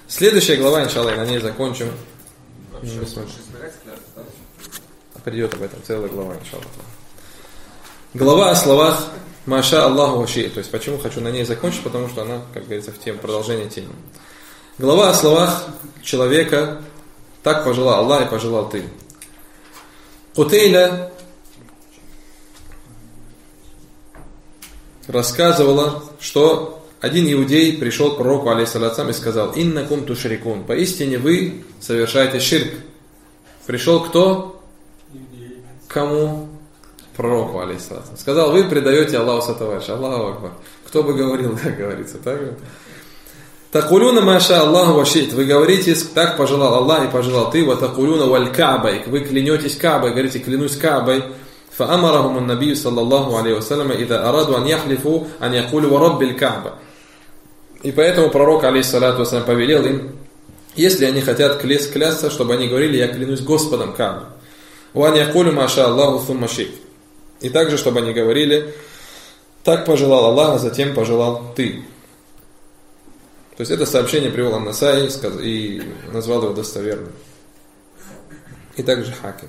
Следующая глава, иншаллах, на ней закончим. Придет об этом целая глава, иншаллах. Глава о словах Маша Аллаху ваши. То есть, почему хочу на ней закончить, потому что она, как говорится, в тему, продолжение темы. Глава о словах человека, так пожелал Аллах и пожелал ты. Кутейля рассказывала, что один иудей пришел к пророку, алейхиссалям, и сказал: «Иннакум тушрикун». Поистине вы совершаете ширк. Пришел кто? Кому? Пророку, алейхиссалям. Сказал: вы предаете Аллаху сатаваша. Аллаху акбар. Кто бы говорил, как говорится, так? Такулюна маша Аллаху вашит. Вы говорите, так пожелал Аллах и пожелал ты. Ва такулюна валь каабай. Вы клянетесь Каабой, говорите, клянусь Каабой. فأمرهم النبي صلى الله عليه وسلم إذا أرادوا أن يحلفوا أن يقولوا ورب الكعبة. И поэтому пророк, алейхиссалату вассалям, повелел им, если они хотят клясться, чтобы они говорили: я клянусь Господом Каабы. وأن يقولوا ما شاء الله ثم شئت. И также, чтобы они говорили: так пожелал Аллах, а затем пожелал ты. То есть это сообщение привел Ан-Насаи и назвал его достоверным. И также Хаким.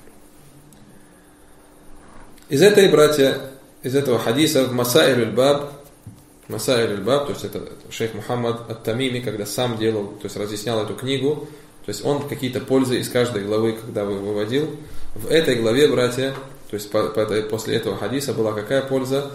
Из этой, братья, из этого хадиса в Масаиль аль-Баб, то есть это шейх Мухаммад ат-Тамими, когда сам делал, то есть разъяснял эту книгу, то есть он какие-то пользы из каждой главы, когда выводил. В этой главе, братья, то есть после этого хадиса была какая польза?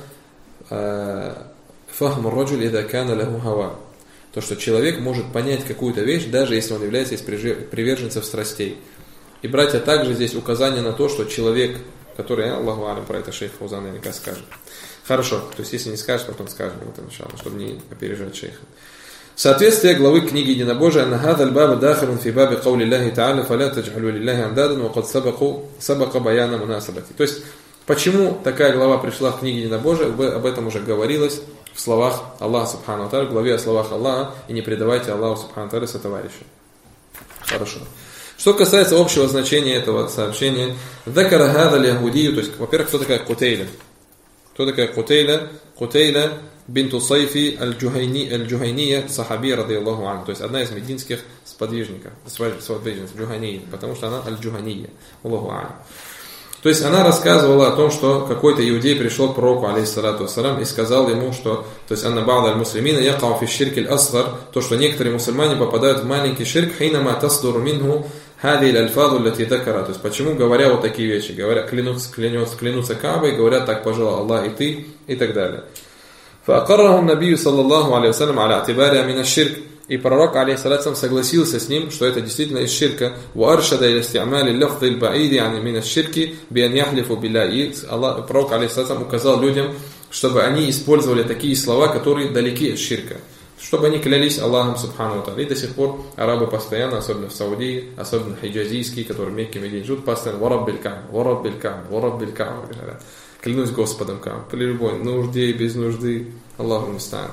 Фахму раджуль ида кана лаху хава. То, что человек может понять какую-то вещь, даже если он является из приверженцев страстей. И, братья, также здесь указание на то, что человек, который, Аллаху алям, про это шейх Фаузан наверняка скажет. Хорошо, то есть если не скажешь, потом скажем, чтобы не опережать шейха. Соответствие главы книги Единобожия: «Аннахад аль-баба дахилун фи баби каули Аллахи та'аля, фаля тадж'алу лиллахи андадан, ва кад сабака баяна мунасабати». То есть, почему такая глава пришла в книге Единобожия, об этом уже говорилось в словах Аллаха субхану ва тааля, в главе о словах Аллаха: «И не предавайте Аллаху субхану ва тааля сотоварища». Хорошо. Что касается общего значения этого сообщения, «Закара хада лягудию», то есть, во-первых, кто такая Кутейля? Кто такая Кутейля? Кутейля бинту Сайфи аль-Джухайния сахаби радийаллаху анху. То есть, одна из мединских сподвижников, Джухайния, потому что она аль-Джухания. Аллаху анху. То есть, она рассказывала о том, что какой-то иудей пришел к пророку, алейхиссалату вассалам, и сказал ему, что, то есть, анна ба'да аль-муслимина якау фи ширки аль-асгар, то, что некоторые мусульмане попадают в маленький ширк, хейнама тасдуру минху хади аль-альфаду лати дакара. То есть, почему, говоря вот такие вещи, говоря, клянутся Каабой, говорят: так пожелал Аллах и ты, и так далее. فأقره النبي صلى الله عليه وسلم على اعتبارها من الشرك. И пророк, алейхиссалату согласился с ним, что это действительно из ширка. وأرشد إلى استعمال اللفظ البعيد عن من الشرك بأن يحلفوا بالله. Пророк, алейхиссалату, указал людям, чтобы они использовали такие слова, которые далеки от ширка, чтобы они клялись Аллахом субхану ва тааля. И до сих пор арабы постоянно, особенно в Саудии, особенно хиджазийские, которые в Мекке и Медине живут, постоянно «Вараббиль Ка'ба, Вараббиль Ка'ба, Вараббиль Ка'ба». Клянусь Господом Ка'ба, при любой нужде и без нужды. Аллаху муста'ан.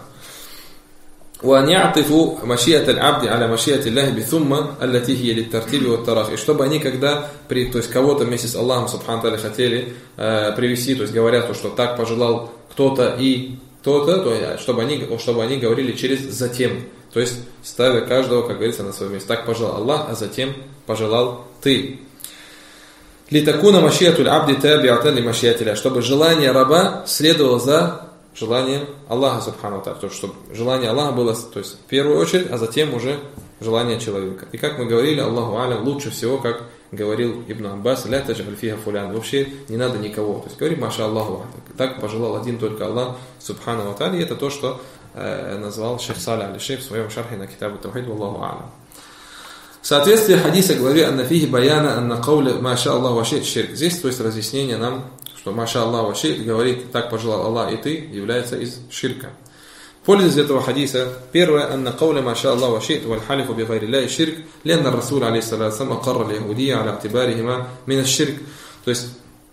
وأن يعطفوا مشيئة العبد على مشيئة الله بثم التي هي للترتيب والتراخي. И чтобы они, когда, то есть кого-то вместе с Аллахом субхану ва тааля хотели привести, то есть говорят, что так пожелал кто-то и кто-то, то чтобы они говорили через «затем», то есть ставя каждого, как говорится, на свое место. Так пожелал Аллах, а затем пожелал ты. «Литакуна машиятуль абди табиатан ли машиятиля», чтобы желание раба следовало за желанием Аллаха субхану ва тааля, то есть чтобы желание Аллаха было, то есть в первую очередь, а затем уже желание человека. И как мы говорили, Аллаху алям, лучше всего, как говорил Ибн Аббас: «Ля тадж'аль фиха фулян». Вообще не надо никого. То есть говори «Маша Аллаху». Так пожелал один только Аллах субхану ва тааля. И это то, что назвал шейх Салих аль-Шейх в своем шархе на китабу Тавхид. Аллаху алям. Соответствие хадиса главе «Анна фихи баяна анна кауля маша Аллаху вашит ширк». Здесь, то есть разъяснение нам, что маша Аллаху вашит говорит «так пожелал Аллах и ты» является из ширка. Польза из этого хадиса. Первое: «Анна кауля маша Аллаху вашит валь халифу би гайри Аллахи ширк, лянна Расул алейхиссалату вассалам акарра лягудия аля атибарихима мин аш-ширк». То есть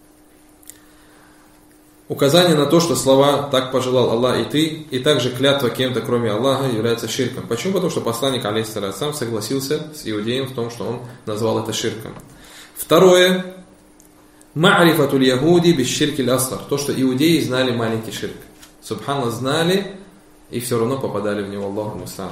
указание на то, что слова «так пожелал Аллах и ты» и также клятва кем-то кроме Аллаха является ширком. Почему? Потому что посланник алейхиссалату вассалам согласился с иудеем в том, что он назвал это ширком. Второе: «Ма'рифатуль ягуди биш ширки аль-асгар», то, что иудеи знали маленький ширк. Субханаллах, знали и все равно попадали в него. Аллаху муста'ан.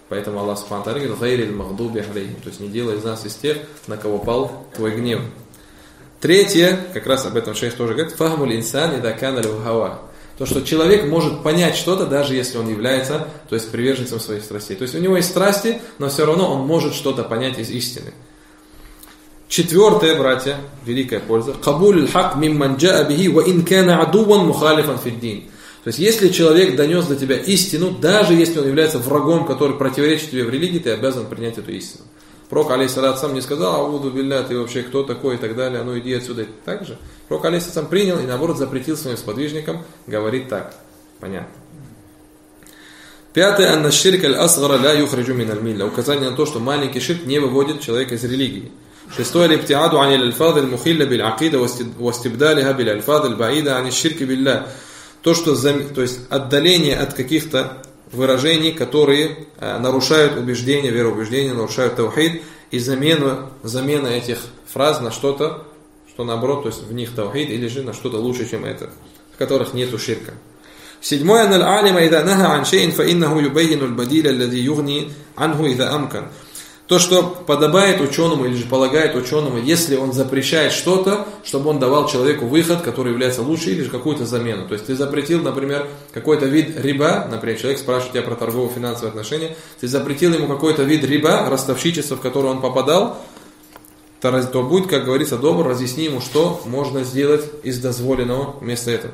Поэтому Аллах Субхану ва Тааля говорит: «Гайрил магдуби алейхим», то есть не делай из нас из тех, на кого пал твой гнев. Третье, как раз об этом шейх тоже говорит: «Фахмуль инсан ида кана лаху хава». То, что человек может понять что-то, даже если он является, то есть приверженцем своих страстей. То есть у него есть страсти, но все равно он может что-то понять из истины. Четвертое, братья, великая польза. «Кабуль хак мимман джаа бихи ва ин кана адуван мухалифан фиддин». То есть если человек донес до тебя истину, даже если он является врагом, который противоречит тебе в религии, ты обязан принять эту истину. Пророк, алейхиссалату сам не сказал: «Ауду билля, ты вообще кто такой?» и так далее, ну иди отсюда. Так же. Пророк, алейхиссалату принял и наоборот запретил своим сподвижникам говорить так. Понятно. Пятое. «Анна ширк аль-асгара ла юхриджу мин аль-милля». Указание на то, что маленький ширк не выводит человека из религии. Шестое. «Либтиаду ани аль-фад аль-мухилля биль-акида вастибдалиха биль-аль-фад аль-баида ани ширки билля». То, есть отдаление от каких-то выражений, которые нарушают убеждения, вероубеждения, нарушают таухид, и замена этих фраз на что-то, что наоборот, то есть в них таухид, или же на что-то лучше, чем это, в которых нету ширка. Седьмое. «Ан аль-алима ида наха ан шейн фа иннаху юбайину аль-бадиля аллади югни анху ида амкан». То, что подобает ученому или же полагает ученому, если он запрещает что-то, чтобы он давал человеку выход, который является лучше, или же какую-то замену. То есть ты запретил, например, какой-то вид риба, например, человек спрашивает тебя про торгово-финансовые отношения, ты запретил ему какой-то вид риба, ростовщичества, в который он попадал, то будет, как говорится, добр, разъясни ему, что можно сделать из дозволенного вместо этого.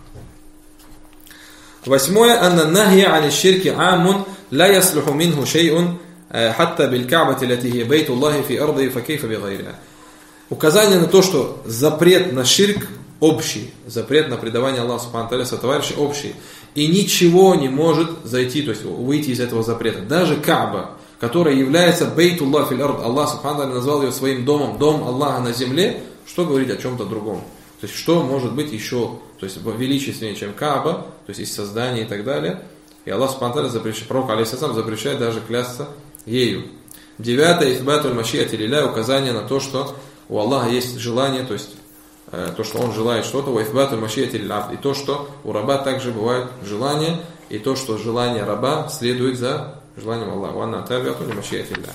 Восьмое. «Анна нахья ани ширки амун ла яслуху минху шейун хатта биль-ка'бати лати хия бейтуллахи фи арди фа кейфа бигайриха». Указание на то, что запрет на ширк общий, запрет на предавание Аллаху Субхану ва Тааля сотоварищей общий, и ничего не может зайти, то есть выйти из этого запрета. Даже Кааба, которая является бейтуллах фил ард, Аллах Субхану ва Тааля назвал ее своим домом, дом Аллаха на земле, что говорить о чем-то другом? То есть что может быть еще, то есть величественнее, чем Кааба, то есть из создания и так далее. И Аллах Субхану ва Тааля запрещает, пророк алейхиссалам запрещает даже клясться ею. Девятое. «Исбатуль машиати лилля», указание на то, что у Аллаха есть желание, то есть то, что Он желает что-то, «Ва исбатуль машиати лилля», и то, что у раба также бывают желания, и то, что желание раба следует за желанием Аллаха. «Ва анна табиатуль машиати лилля».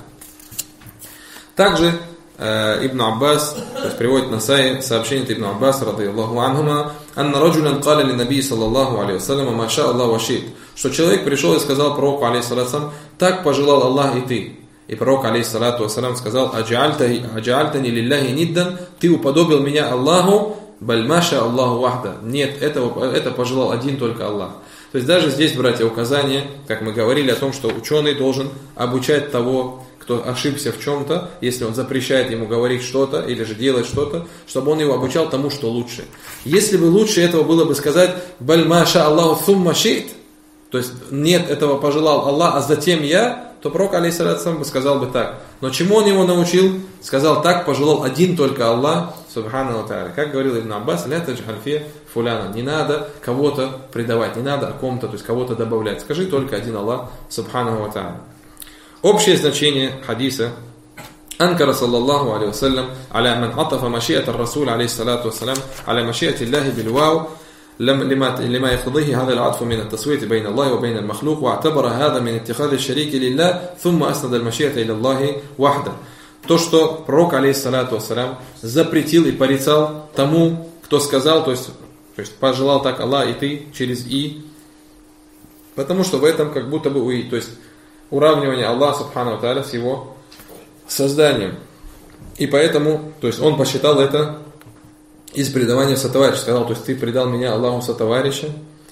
Также Ибн Аббас, то есть приводит Насаи сообщение Ибн Аббас, радийаллаху анхума, «Анна раджулян каля ли наби саллаллаху алейхи вассалям, ма ша Аллах ва шит», что человек пришел и сказал пророку, алейхиссалату, «Так пожелал Аллах и ты». И пророк, алейхиссалату вассалям, сказал: «Аджаальтани лилляхи ниддан», ты уподобил меня Аллаху, «Баль маша Аллаху вахда». Нет, это пожелал один только Аллах. То есть даже здесь, братья, указание, как мы говорили о том, что ученый должен обучать того, кто ошибся в чем-то, если он запрещает ему говорить что-то или же делать что-то, чтобы он его обучал тому, что лучше. Если бы лучше этого было бы сказать «Баль маша Аллаху сумма шит», то есть нет, этого пожелал Аллах, а затем я, то пророк алейхиссалату бы сказал бы так. Но чему он его научил? Сказал: так пожелал один только Аллах субхану ва тааля. Как говорил Ибн Аббас: «Ля тадж'аль фи фуляна». Не надо кого-то предавать, не надо о ком-то, то есть кого-то добавлять. Скажи только один Аллах субхану ва тааля. Общее значение хадиса: «Анкара саллаллаху алейхи вассалям аля ман атафа маши'ат ар-расуль алейхиссалату вассалям аля маши'ати Аллахи бил-вау لما يقتضيه هذا العطف من التسوية بين الله وبين المخلوق واعتبر هذا من اتخاذ الشريك لله ثم أسند المشيئة إلى الله وحده». То, что пророк, алейхиссалату вассалям, запретил и порицал тому, кто сказал, то есть пожелал так Аллах и ты через «и», потому что в этом как будто бы «и», то есть уравнивание Аллаха субхану ва тааля с его созданием. И поэтому, то есть он посчитал это из предавания сотоварища, сказал: то есть ты предал меня Аллаху сотоварища.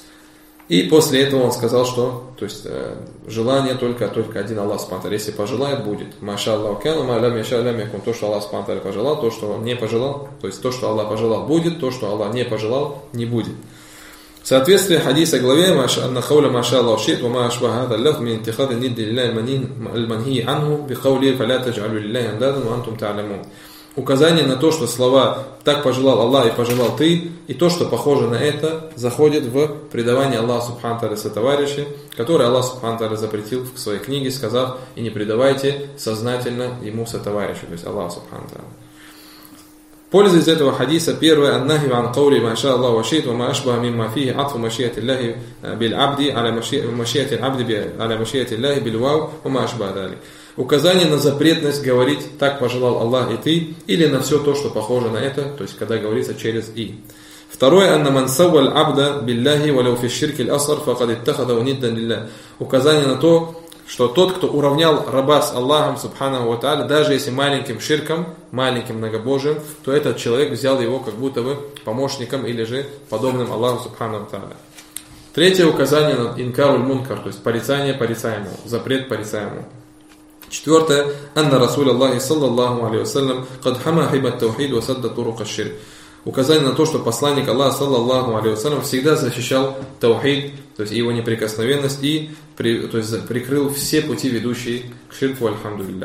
И после этого он сказал, что то есть желание только один Аллах субхану ва тааля. Если пожелает, будет. Маша Аллаху кяну, ма лям яша лям якун. То, что Аллах субхану ва тааля пожелал, то, что он не пожелал, то есть то, что Аллах пожелал, будет, то, что Аллах не пожелал, не будет. В соответствии хадиса главе: «Анна хауля маша Аллаху шит, ва ма ашба хада лаф мин интихад нидди лиллахи аль-манхи анху би каули фаля тадж'алу лиллахи андадан ва антум та'ламун». Указание на то, что слова «так пожелал Аллах» и «пожелал ты», и то, что похоже на это, заходит в предавание Аллаха субхану ва тааля сотоварищей, который Аллах субхану ва тааля запретил в своей книге, сказав: «И не предавайте сознательно ему сотоварищей», то есть Аллаху субхану ва тааля. Польза из этого хадиса: первое, аннахи ан каули ма ша Аллаху ва шит, ва ма ашбаха мимма фихи атфу машиати Аллахи биль абди аля машиати абди аля машиати Аллахи биль вау, ва ма ашбаха дали. Указание на запретность говорить «так пожелал Аллах и ты» или на все то, что похоже на это, то есть когда говорится через «и». Второе, анна ман савваль абда билляхи валяу фи ширки аль-аср факад иттахадау ниддан лилля. Указание на то, что тот, кто уравнял раба с Аллахом, субханаху ва тааля, даже если маленьким ширком, маленьким многобожием, то этот человек взял его как будто бы помощником или же подобным Аллаху, субханаху ва тааля. Третье указание на инкаруль мункар, то есть порицание порицаемому, запрет порицаемому. Четвертое, анна Расуль Аллахи саллаллаху алейхи вассалям кад хама хибат таухид ва садда турука ширк. Указание на то, что посланник Аллаха саллаллаху алейхи вассалям всегда защищал таухид, то есть его неприкосновенность, и то есть прикрыл все пути, ведущие к ширку, альхамдулилля.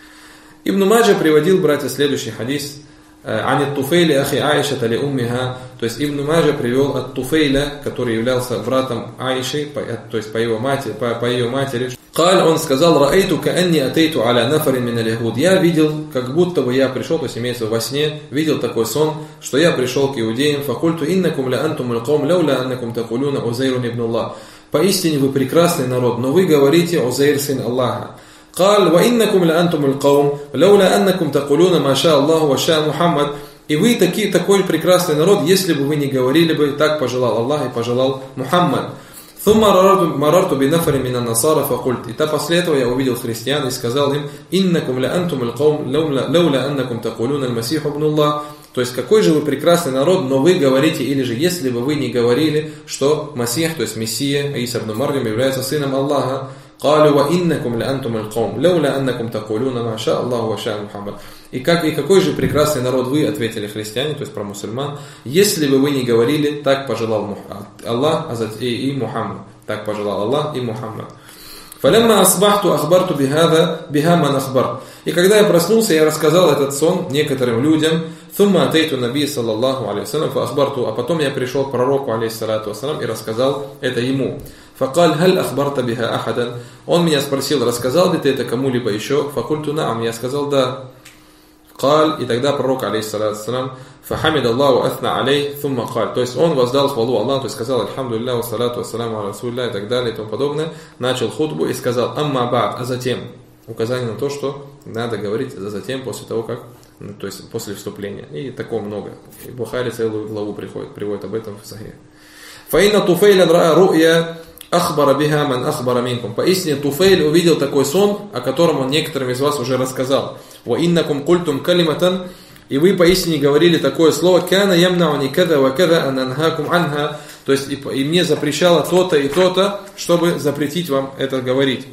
Ибн Маджа приводил, братья, следующий хадис: «Ани Туфейли ахи Аиша тали уммиха». То есть Ибн Маджа привел от Туфейля, который являлся братом Аиши, то есть по ее матери. «Каль», он сказал: «Раэйту каанни атейту аля нафарин мин аль-яхуд». Я видел, как будто бы я пришел, то есть имеется во сне, видел такой сон, что я пришел к иудеям. «Факульту иннакум ла антум аль-каум лаула аннакум такулюна Узейрун ибн Аллах». Поистине вы прекрасный народ, но вы говорите Узейр сын Аллаха. «Каль ва иннакум ла антум аль-каум лаула аннакум такулюна ма ша Аллаху ва ша Мухаммад». И вы такой прекрасный народ, если бы вы не говорили бы «так пожелал Аллах и пожелал Мухаммад». «Thumma marartu bi nafarin min an-nasara faqult». И после этого я увидел христиан и сказал им: «Иннакум ла антум аль-каум лаула аннакум такулюна аль-масиху ибн Аллах». То есть, какой же вы прекрасный народ, но вы говорите, или же если бы вы не говорили, что Масих, то есть Мессия, Иса ибн Марьям, является сыном Аллаха. «Калю ва иннакум ла антум аль-каум лаула аннакум такулюна ма ша Аллаху ва ша Мухаммад». И какой же прекрасный народ вы, ответили христиане, то есть про мусульман, если бы вы не говорили «так пожелал Аллах и Мухаммад». Так пожелал Аллах и Мухаммад. «Фалямма асбахту ахбарту биха ман ахбар». И когда я проснулся, я рассказал этот сон некоторым людям. «Thumma атейту наби саллаллаху алейхи вассалям фа ахбарту». А потом я пришел к пророку алейхиссалату вассалям и рассказал это ему. «Факаль халь ахбарта биха ахадан». Он меня спросил: рассказал ли ты это кому-либо еще? «Факульту наам». Я сказал: да. «Каль». И тогда пророк алейхиссалату вассалям «Фахамид Аллаху атна алей thumma каль». То есть он воздал хвалу Аллаху, то есть сказал: «Альхамдулилля, вассалату вассаляму аля расулилля» и так далее и тому подобное. Начал хутбу и сказал: «Амма ба'д», а затем. Указание на то, что надо говорить затем, после того, как, то есть после вступления. И такого много. И Бухари целую главу приводит об этом в Сахих. «Фаинна туфейля ра ру'я ахбара биха ман ахбара минкум». Поистине Туфейль увидел такой сон, о котором он некоторым из вас уже рассказал. «Ва иннакум культум калиматан». И вы поистине говорили такое слово: «Кана ямнауни када ва када ан анхакум анха». То есть и мне запрещало то-то и то-то, чтобы запретить вам это говорить.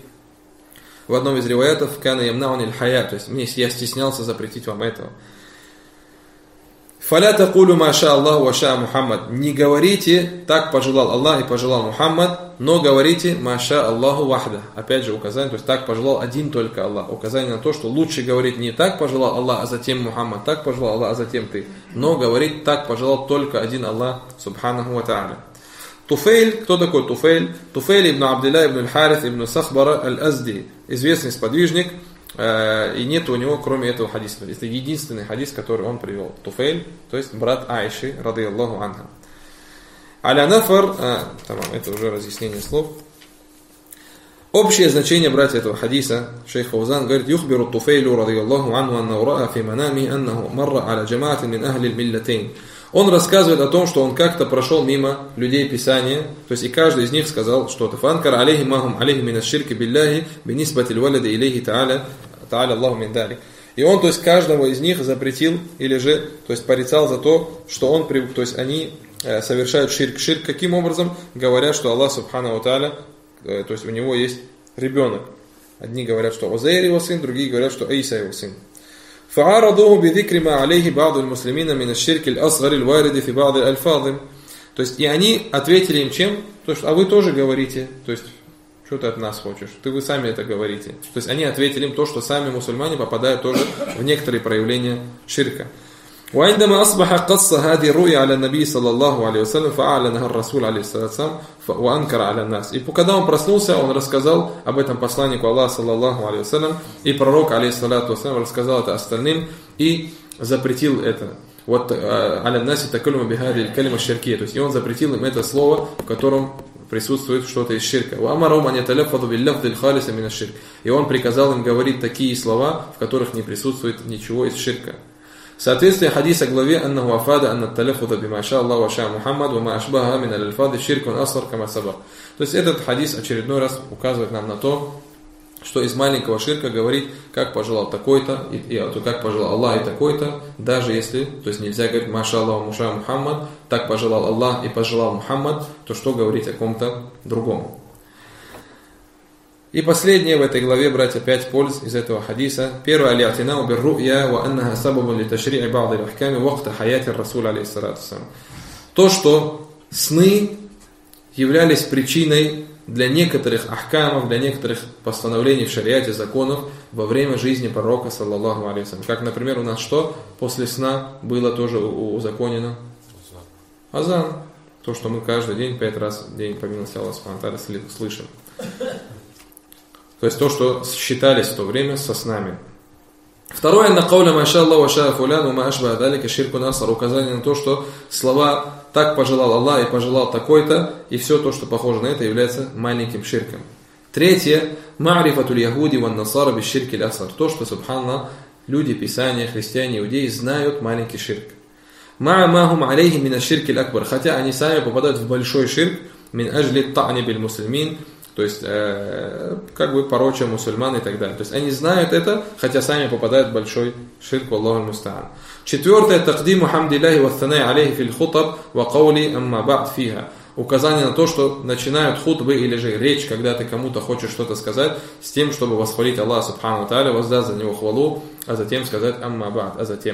В одном из риваятов «Кана ямнауни аль-хая», то есть я стеснялся запретить вам этого. «Фаля такулю ма ша Аллаху ва ша Мухаммад». Не говорите «так пожелал Аллах и пожелал Мухаммад», но говорите «ма ша Аллаху вахда». Опять же указание, то есть «так пожелал один только Аллах». Указание на то, что лучше говорить не «так пожелал Аллах, а затем Мухаммад», «так пожелал Аллах, а затем ты», но говорить «так пожелал только один Аллах, субханаху ва тааля». Туфейль, кто такой Туфейль? Туфейль ибн Абдилля ибн аль-Харис ибн Сахбара аль-Азди, известный сподвижник, и нет у него кроме этого хадиса. Это единственный хадис, который он привел. Туфейль, то есть брат Аиши, рады Аллаху анха. Аля нафар, это уже разъяснение слов. Общее значение, братья, этого хадиса, шейх Фаузан говорит: «Юхбиру Туфейлю, рады Аллаху анху, аннаху ра'a фи манами, аннаху марра аля джамаатин мин ахли аль-миллатейн». Он рассказывает о том, что он как-то прошел мимо людей Писания, то есть и каждый из них сказал что-то. «Фанкар алейхи махум алейхи мин аш-ширки билляхи бинисбати л-валяди илейхи та'аля Аллаху мин далик». И он, то есть каждого из них запретил или же, то есть порицал за то, что он, то есть они совершают ширк. Ширк каким образом? Говорят, что Аллах субхану ва тааля, то есть у него есть ребенок. Одни говорят, что Узейр его сын, другие говорят, что Иса его сын. فعارضوه بذكر ما عليه بعض المسلمين من الشرك الأصغر الوارد في بعض الألفاظ. То есть и они ответили им чем? То есть, а вы тоже говорите, то есть что ты от нас хочешь? Вы сами это говорите. То есть они ответили им то, что сами мусульмане попадают тоже в некоторые проявления ширка. وعندما أصبح قص هذه الرؤيا على النبي صلى الله عليه وسلم فأعلنها الرسول عليه الصلاة والسلام وأنكر على الناس. И когда он проснулся, он рассказал об этом посланнику Аллаха саллаллаху алейхи вассалям, и пророк алейхиссалату вассалям рассказал это остальным и запретил это. вот аля наси такаллюма бихади аль-калима ширкия, то есть и он запретил им это слово, в котором присутствует что-то из ширка. И он приказал им говорить такие слова, в которых не присутствует ничего из ширка. Соответствие хадиса главе аннаху афада анна таляффуза бима ша Аллаху ва ша Мухаммад ва ма ашбаха мин аль-альфази ширкун асгар кама сабак. То есть этот хадис очередной раз указывает нам на то, что из маленького ширка говорить, как пожелал такой-то, как пожелал Аллах и такой-то, даже если, то есть нельзя говорить маша Аллаху муша Мухаммад, так пожелал Аллах и пожелал Мухаммад, то что говорить о ком-то другому. И последнее в этой главе, братья, 5 польз из этого хадиса. Первое, алиатинау бир-ру'я ва аннаха сабабун ли ташри'и ба'ди аль-ахками вакта хаяти ар-расуль алейхиссалату вассалям. То, что сны являлись причиной для некоторых ахкамов, для некоторых постановлений в шариате, законов во время жизни пророка, саллаллаху алейхи вассалям. Как, например, у нас что после сна было тоже узаконено? Азан. То, что мы каждый день, 5 раз в день, по милости Аллаха субхану ва тааля, слышим. То есть то, что считались в то время со снами. Второе, на кауля маша Аллаху ва ша фулян ва ма ашба далика ширкун асгар, указание на то, что слова так пожелал Аллах и пожелал такой-то, и все то, что похоже на это, является маленьким ширком. Третье, ма'рифатуль яхуди ван насара биш ширки аль асгар, то, что, субханаллах, люди, писания, христиане, иудеи знают маленький ширк. Ма'а махум алейхи мина ширки аль акбар, хотя они сами попадают в большой ширк, мин ажли та'ни биль муслимин, то есть, как бы пороча мусульман и так далее. То есть, они знают это, хотя сами попадают в большой ширк, Аллаху аль-муста'ан. Четвертое, тaqдиму хамдиллахи ва аттанай алейхи фил хутаб ва каули амма ба'д фиха. Указание на то, что начинают хутбы или же речь, когда ты кому-то хочешь что-то сказать, с тем, чтобы восхвалить Аллаха субхану ва тааля, воздать за него хвалу, а затем сказать амма ба'д, а затем.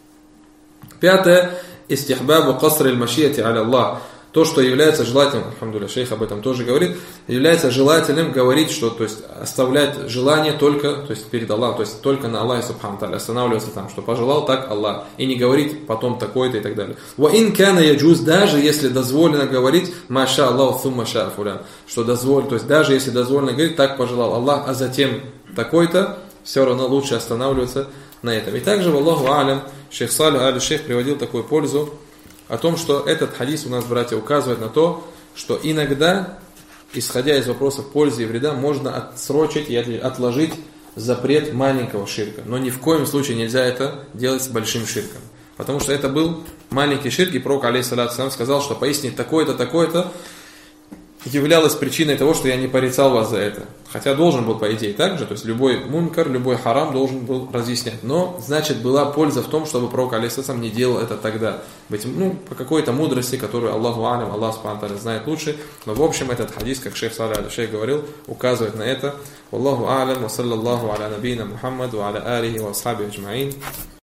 Пятое, истихбабу каср аль-машияти аля Аллах. То, что является желательным, алхамдулилля, шейх об этом тоже говорит, является желательным говорить, что, то есть, оставлять желание только, то есть, перед Аллахом, то есть, только на Аллахе субхану тааля, останавливаться там, что пожелал так Аллах, и не говорить потом такое-то и так далее. Ва ин кана яджуз, даже если дозволено говорить, маша Аллаху сумма ша фулян, что дозволено, то есть, даже если дозволено говорить, так пожелал Аллах, а затем такой-то, все равно лучше останавливаться на этом. И также, валлаху алям, шейх Салих аль-Шейх приводил такую пользу, о том, что этот хадис у нас, братья, указывает на то, что иногда, исходя из вопросов пользы и вреда, можно отсрочить и отложить запрет маленького ширка. Но ни в коем случае нельзя это делать с большим ширком. Потому что это был маленький ширк, и пророк, алейхиссалату вассалям, сказал, что поистине такое-то, такое-то являлось причиной того, что я не порицал вас за это. Хотя должен был, по идее, так же, то есть любой мункар, любой харам должен был разъяснять. Но, значит, была польза в том, чтобы пророк, алейхиссалам, не делал это тогда. Быть, по какой-то мудрости, которую Аллаху алям, Аллах субхану тааля знает лучше. Но, в общем, этот хадис, как шейх Салих аль-Шейх говорил, указывает на это. Аллаху алям, ва саллаллаху аля набийна Мухаммад, ва аля алихи ва асхаби аджмаин.